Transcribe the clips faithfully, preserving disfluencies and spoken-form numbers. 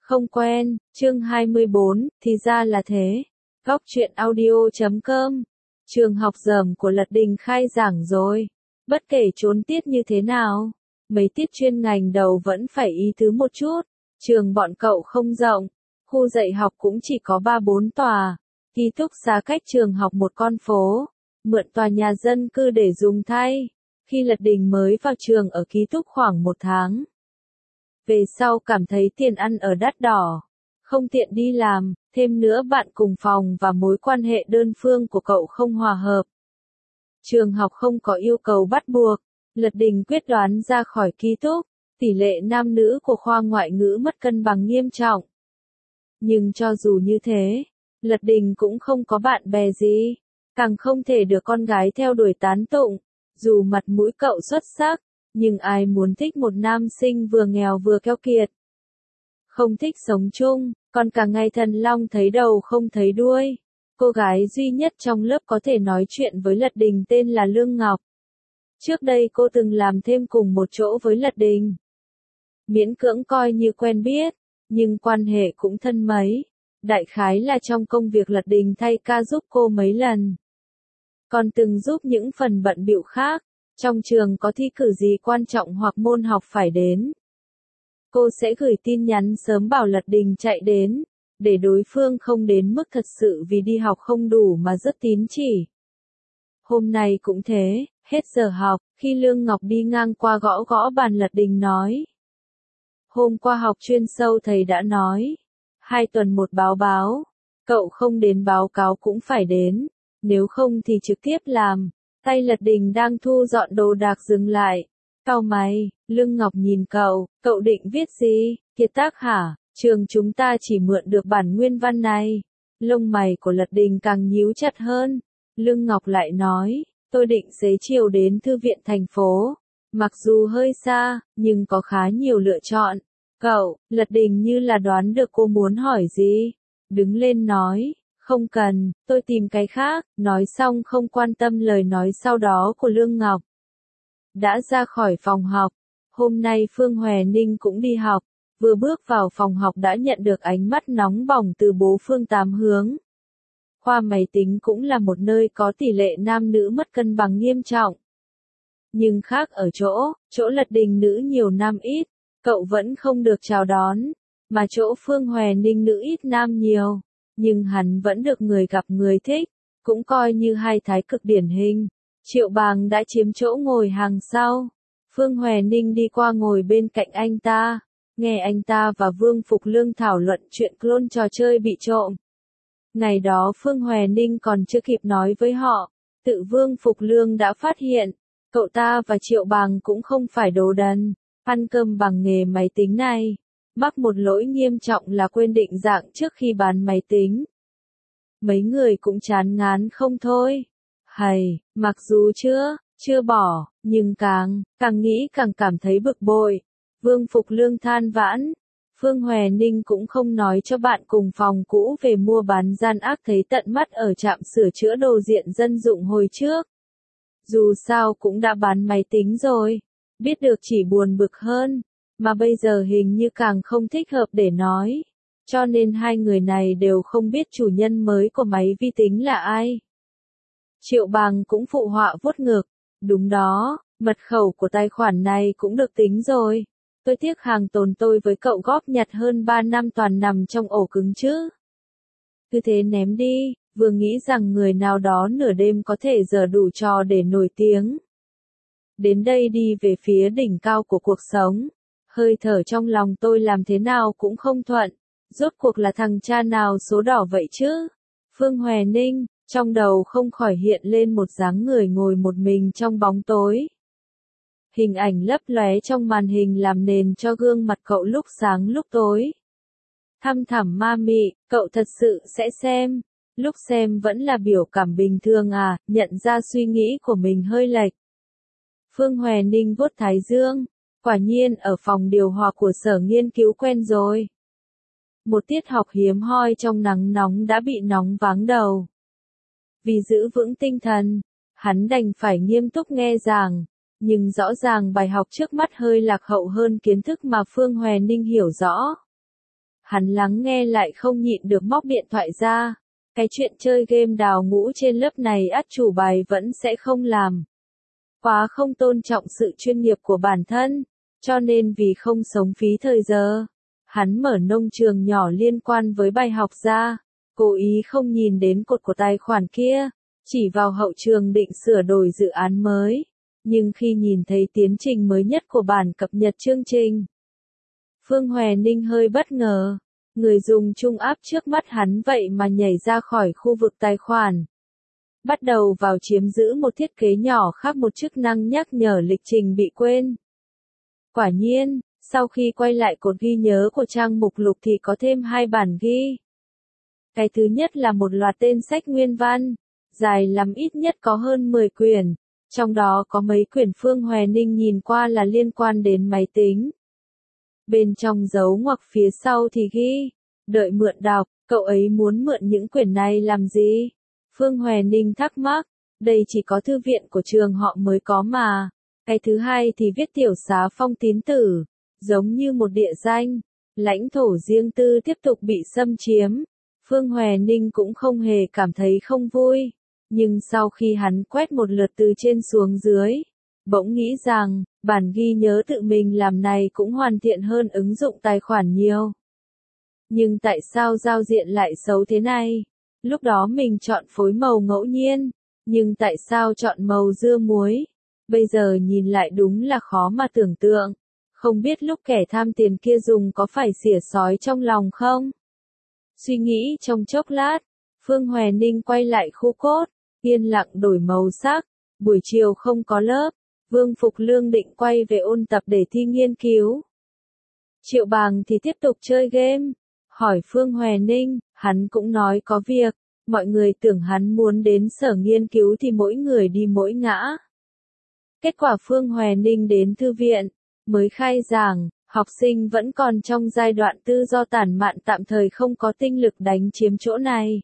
Không quen, chương hai mươi bốn, thì ra là thế. Góc truyện audio chấm com. Trường học dởm của Lật Đình khai giảng rồi. Bất kể trốn tiết như thế nào, mấy tiết chuyên ngành đầu vẫn phải ý tứ một chút. Trường bọn cậu không rộng, khu dạy học cũng chỉ có ba bốn tòa. Ký túc xá cách trường học một con phố, mượn tòa nhà dân cư để dùng thay. Khi Lật Đình mới vào trường ở ký túc khoảng một tháng. Về sau cảm thấy tiền ăn ở đắt đỏ, không tiện đi làm, thêm nữa bạn cùng phòng và mối quan hệ đơn phương của cậu không hòa hợp. Trường học không có yêu cầu bắt buộc, Lật Đình quyết đoán ra khỏi ký túc, tỷ lệ nam nữ của khoa ngoại ngữ mất cân bằng nghiêm trọng. Nhưng cho dù như thế, Lật Đình cũng không có bạn bè gì, càng không thể được con gái theo đuổi tán tụng, dù mặt mũi cậu xuất sắc. Nhưng ai muốn thích một nam sinh vừa nghèo vừa keo kiệt. Không thích sống chung, còn cả ngày thần long thấy đầu không thấy đuôi. Cô gái duy nhất trong lớp có thể nói chuyện với Lật Đình tên là Lương Ngọc. Trước đây cô từng làm thêm cùng một chỗ với Lật Đình. Miễn cưỡng coi như quen biết, nhưng quan hệ cũng thân mấy. Đại khái là trong công việc Lật Đình thay ca giúp cô mấy lần. Còn từng giúp những phần bận bịu khác. Trong trường có thi cử gì quan trọng hoặc môn học phải đến. Cô sẽ gửi tin nhắn sớm bảo Lật Đình chạy đến, để đối phương không đến mức thật sự vì đi học không đủ mà rất tín chỉ. Hôm nay cũng thế, hết giờ học, khi Lương Ngọc đi ngang qua gõ gõ bàn Lật Đình nói. Hôm qua học chuyên sâu thầy đã nói, hai tuần một báo báo, cậu không đến báo cáo cũng phải đến, nếu không thì trực tiếp làm. Tay Lật Đình đang thu dọn đồ đạc dừng lại. Cau mày, Lương Ngọc nhìn cậu, cậu định viết gì? Kiệt tác hả? Trường chúng ta chỉ mượn được bản nguyên văn này. Lông mày của Lật Đình càng nhíu chặt hơn. Lương Ngọc lại nói, tôi định xế chiều đến thư viện thành phố. Mặc dù hơi xa, nhưng có khá nhiều lựa chọn. Cậu, Lật Đình như là đoán được cô muốn hỏi gì. Đứng lên nói. Không cần, tôi tìm cái khác, nói xong không quan tâm lời nói sau đó của Lương Ngọc. Đã ra khỏi phòng học, hôm nay Phương Hòe Ninh cũng đi học, vừa bước vào phòng học đã nhận được ánh mắt nóng bỏng từ bốn phương tám hướng. Khoa máy tính cũng là một nơi có tỷ lệ nam nữ mất cân bằng nghiêm trọng. Nhưng khác ở chỗ, chỗ Lật Đình nữ nhiều nam ít, cậu vẫn không được chào đón, mà chỗ Phương Hòe Ninh nữ ít nam nhiều. Nhưng hắn vẫn được người gặp người thích, cũng coi như hai thái cực điển hình. Triệu Bàng đã chiếm chỗ ngồi hàng sau. Phương Hòe Ninh đi qua ngồi bên cạnh anh ta, nghe anh ta và Vương Phục Lương thảo luận chuyện clone trò chơi bị trộm. Ngày đó Phương Hòe Ninh còn chưa kịp nói với họ, tự Vương Phục Lương đã phát hiện, cậu ta và Triệu Bàng cũng không phải đồ đần, ăn cơm bằng nghề máy tính này. Mắc một lỗi nghiêm trọng là quên định dạng trước khi bán máy tính. Mấy người cũng chán ngán không thôi. Hầy, mặc dù chưa, chưa bỏ, nhưng càng, càng nghĩ càng cảm thấy bực bội. Vương Phục Lương than vãn. Phương Hòe Ninh cũng không nói cho bạn cùng phòng cũ về mua bán gian ác thấy tận mắt ở trạm sửa chữa đồ diện dân dụng hồi trước. Dù sao cũng đã bán máy tính rồi, biết được chỉ buồn bực hơn. Mà bây giờ hình như càng không thích hợp để nói. Cho nên hai người này đều không biết chủ nhân mới của máy vi tính là ai. Triệu Bàng cũng phụ họa vuốt ngực. Đúng đó, mật khẩu của tài khoản này cũng được tính rồi. Tôi tiếc hàng tồn tôi với cậu góp nhặt hơn ba năm toàn nằm trong ổ cứng chứ. Cứ thế ném đi, vừa nghĩ rằng người nào đó nửa đêm có thể giở đủ trò để nổi tiếng. Đến đây đi về phía đỉnh cao của cuộc sống. Hơi thở trong lòng tôi làm thế nào cũng không thuận, rốt cuộc là thằng cha nào số đỏ vậy chứ? Phương Hòe Ninh, trong đầu không khỏi hiện lên một dáng người ngồi một mình trong bóng tối. Hình ảnh lấp lóe trong màn hình làm nền cho gương mặt cậu lúc sáng lúc tối. Thăm thẳm ma mị, cậu thật sự sẽ xem. Lúc xem vẫn là biểu cảm bình thường à, nhận ra suy nghĩ của mình hơi lệch. Phương Hòe Ninh vuốt thái dương. Quả nhiên ở phòng điều hòa của sở nghiên cứu quen rồi. Một tiết học hiếm hoi trong nắng nóng đã bị nóng váng đầu. Vì giữ vững tinh thần, hắn đành phải nghiêm túc nghe giảng, nhưng rõ ràng bài học trước mắt hơi lạc hậu hơn kiến thức mà Phương Hòe Ninh hiểu rõ. Hắn lắng nghe lại không nhịn được móc điện thoại ra. Cái chuyện chơi game đào ngũ trên lớp này át chủ bài vẫn sẽ không làm. Quá không tôn trọng sự chuyên nghiệp của bản thân, cho nên vì không sống phí thời giờ, hắn mở nông trường nhỏ liên quan với bài học ra, cố ý không nhìn đến cột của tài khoản kia, chỉ vào hậu trường định sửa đổi dự án mới. Nhưng khi nhìn thấy tiến trình mới nhất của bản cập nhật chương trình, Phương Hòe Ninh hơi bất ngờ. Người dùng trung áp trước mắt hắn vậy mà nhảy ra khỏi khu vực tài khoản. Bắt đầu vào chiếm giữ một thiết kế nhỏ khác, một chức năng nhắc nhở lịch trình bị quên. Quả nhiên, sau khi quay lại cột ghi nhớ của trang mục lục thì có thêm hai bản ghi. Cái thứ nhất là một loạt tên sách nguyên văn, dài lắm ít nhất có hơn mười quyển, trong đó có mấy quyển Phương Hòe Ninh nhìn qua là liên quan đến máy tính. Bên trong dấu ngoặc phía sau thì ghi, đợi mượn đọc, cậu ấy muốn mượn những quyển này làm gì? Phương Hòe Ninh thắc mắc, đây chỉ có thư viện của trường họ mới có mà. Cái thứ hai thì viết tiểu xá phong tín tử, giống như một địa danh, lãnh thổ riêng tư tiếp tục bị xâm chiếm. Phương Hòe Ninh cũng không hề cảm thấy không vui, nhưng sau khi hắn quét một lượt từ trên xuống dưới, bỗng nghĩ rằng, bản ghi nhớ tự mình làm này cũng hoàn thiện hơn ứng dụng tài khoản nhiều. Nhưng tại sao giao diện lại xấu thế này? Lúc đó mình chọn phối màu ngẫu nhiên, nhưng tại sao chọn màu dưa muối? Bây giờ nhìn lại đúng là khó mà tưởng tượng. Không biết lúc kẻ tham tiền kia dùng có phải xỉa sói trong lòng không? Suy nghĩ trong chốc lát, Phương Hòe Ninh quay lại khu cốt, yên lặng đổi màu sắc. Buổi chiều không có lớp, Vương Phục Lương định quay về ôn tập để thi nghiên cứu. Triệu Bàng thì tiếp tục chơi game. Hỏi Phương Hòe Ninh, hắn cũng nói có việc, mọi người tưởng hắn muốn đến sở nghiên cứu thì mỗi người đi mỗi ngã. Kết quả Phương Hòe Ninh đến thư viện, mới khai giảng, học sinh vẫn còn trong giai đoạn tự do tản mạn, tạm thời không có tinh lực đánh chiếm chỗ này.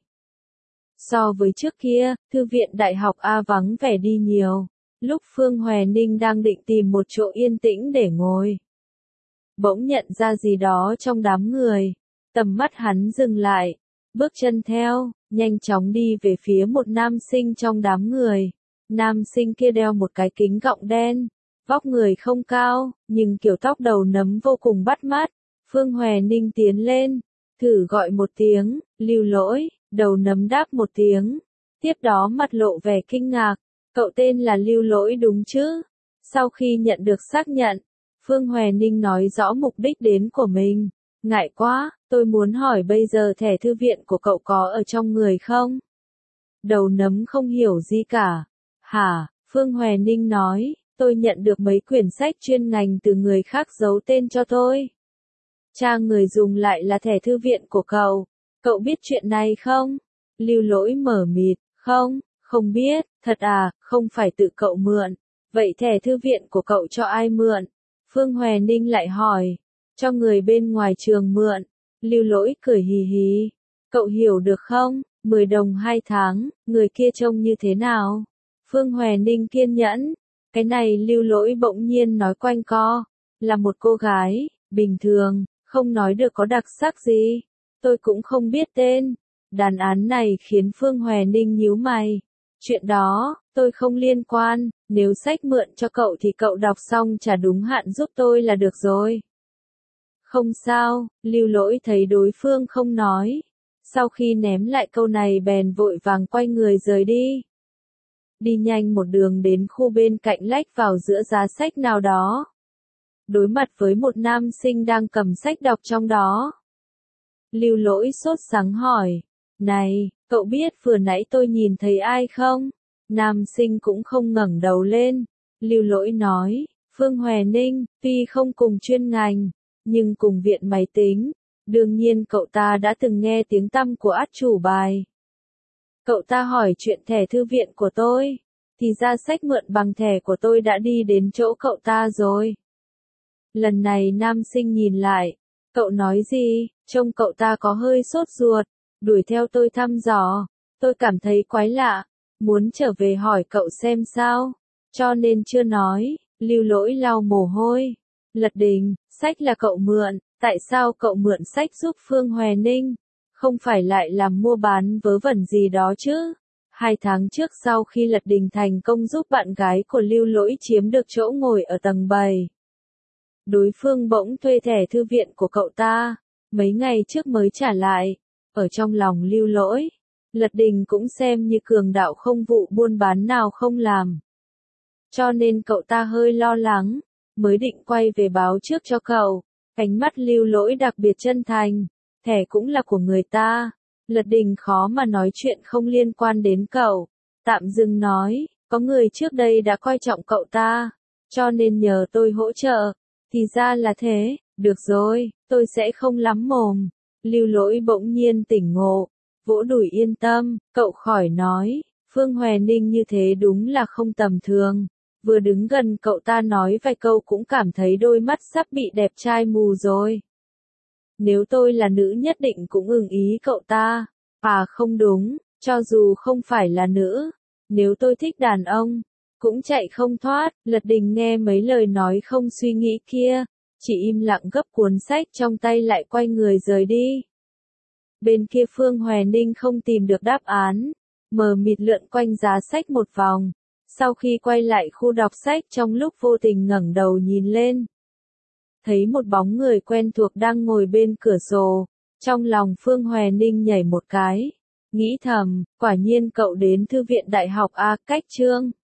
So với trước kia, thư viện đại học A vắng vẻ đi nhiều. Lúc Phương Hòe Ninh đang định tìm một chỗ yên tĩnh để ngồi, bỗng nhận ra gì đó trong đám người. Tầm mắt hắn dừng lại, bước chân theo, nhanh chóng đi về phía một nam sinh trong đám người. Nam sinh kia đeo một cái kính gọng đen, vóc người không cao, nhưng kiểu tóc đầu nấm vô cùng bắt mắt. Phương Hòe Ninh tiến lên, thử gọi một tiếng, Lưu Lỗi, đầu nấm đáp một tiếng. Tiếp đó mặt lộ vẻ kinh ngạc, cậu tên là Lưu Lỗi đúng chứ? Sau khi nhận được xác nhận, Phương Hòe Ninh nói rõ mục đích đến của mình. Ngại quá, tôi muốn hỏi bây giờ thẻ thư viện của cậu có ở trong người không? Đầu nấm không hiểu gì cả. Hả? Phương Hòe Ninh nói, tôi nhận được mấy quyển sách chuyên ngành từ người khác giấu tên cho tôi. Trang người dùng lại là thẻ thư viện của cậu. Cậu biết chuyện này không? Lưu Lỗi mở mịt, không, không biết, thật à, không phải tự cậu mượn. Vậy thẻ thư viện của cậu cho ai mượn? Phương Hòe Ninh lại hỏi. Cho người bên ngoài trường mượn. Lưu Lỗi cười hì hì. Cậu hiểu được không? mười đồng hai tháng, người kia trông như thế nào? Phương Hòe Ninh kiên nhẫn. Cái này Lưu Lỗi bỗng nhiên nói quanh co. Là một cô gái, bình thường, không nói được có đặc sắc gì. Tôi cũng không biết tên. Đàn án này khiến Phương Hòe Ninh nhíu mày. Chuyện đó, tôi không liên quan. Nếu sách mượn cho cậu thì cậu đọc xong trả đúng hạn giúp tôi là được rồi. Không sao, Lưu Lỗi thấy đối phương không nói. Sau khi ném lại câu này bèn vội vàng quay người rời đi. Đi nhanh một đường đến khu bên cạnh lách vào giữa giá sách nào đó. Đối mặt với một nam sinh đang cầm sách đọc trong đó. Lưu Lỗi sốt sắng hỏi. Này, cậu biết vừa nãy tôi nhìn thấy ai không? Nam sinh cũng không ngẩng đầu lên. Lưu Lỗi nói, Phương Hòe Ninh, tuy không cùng chuyên ngành, nhưng cùng viện máy tính, đương nhiên cậu ta đã từng nghe tiếng tăm của át chủ bài. Cậu ta hỏi chuyện thẻ thư viện của tôi, thì ra sách mượn bằng thẻ của tôi đã đi đến chỗ cậu ta rồi. Lần này nam sinh nhìn lại, cậu nói gì, trông cậu ta có hơi sốt ruột, đuổi theo tôi thăm dò, tôi cảm thấy quái lạ, muốn trở về hỏi cậu xem sao, cho nên chưa nói. Lưu Lỗi lau mồ hôi. Lật Đình, sách là cậu mượn, Tại sao cậu mượn sách giúp Phương Hòe Ninh? Không phải lại làm mua bán vớ vẩn gì đó chứ? Hai tháng trước sau khi Lật Đình thành công giúp bạn gái của Lưu Lỗi chiếm được chỗ ngồi ở tầng bảy, đối phương bỗng thuê thẻ thư viện của cậu ta, mấy ngày trước mới trả lại. Ở trong lòng Lưu Lỗi, Lật Đình cũng xem như cường đạo không vụ buôn bán nào không làm. Cho nên cậu ta hơi lo lắng, mới định quay về báo trước cho cậu. Ánh mắt Lưu Lỗi đặc biệt chân thành, thẻ cũng là của người ta. Lật Đình khó mà nói chuyện không liên quan đến cậu. Tạm dừng nói, có người trước đây đã coi trọng cậu ta, cho nên nhờ tôi hỗ trợ. Thì ra là thế, được rồi, tôi sẽ không lắm mồm. Lưu Lỗi bỗng nhiên tỉnh ngộ, vỗ đùi yên tâm, cậu khỏi nói, Phương Hòe Ninh như thế đúng là không tầm thường. Vừa đứng gần cậu ta nói vài câu cũng cảm thấy đôi mắt sắp bị đẹp trai mù rồi. Nếu tôi là nữ nhất định cũng ưng ý cậu ta. À không đúng, cho dù không phải là nữ, nếu tôi thích đàn ông, cũng chạy không thoát. Lật Đình nghe mấy lời nói không suy nghĩ kia, chỉ im lặng gấp cuốn sách trong tay lại quay người rời đi. Bên kia Phương Hòe Ninh không tìm được đáp án, mờ mịt lượn quanh giá sách một vòng. Sau khi quay lại khu đọc sách trong lúc vô tình ngẩng đầu nhìn lên, thấy một bóng người quen thuộc đang ngồi bên cửa sổ. Trong lòng Phương Hòe Ninh nhảy một cái, nghĩ thầm, quả nhiên cậu đến thư viện đại học A Cách Trương.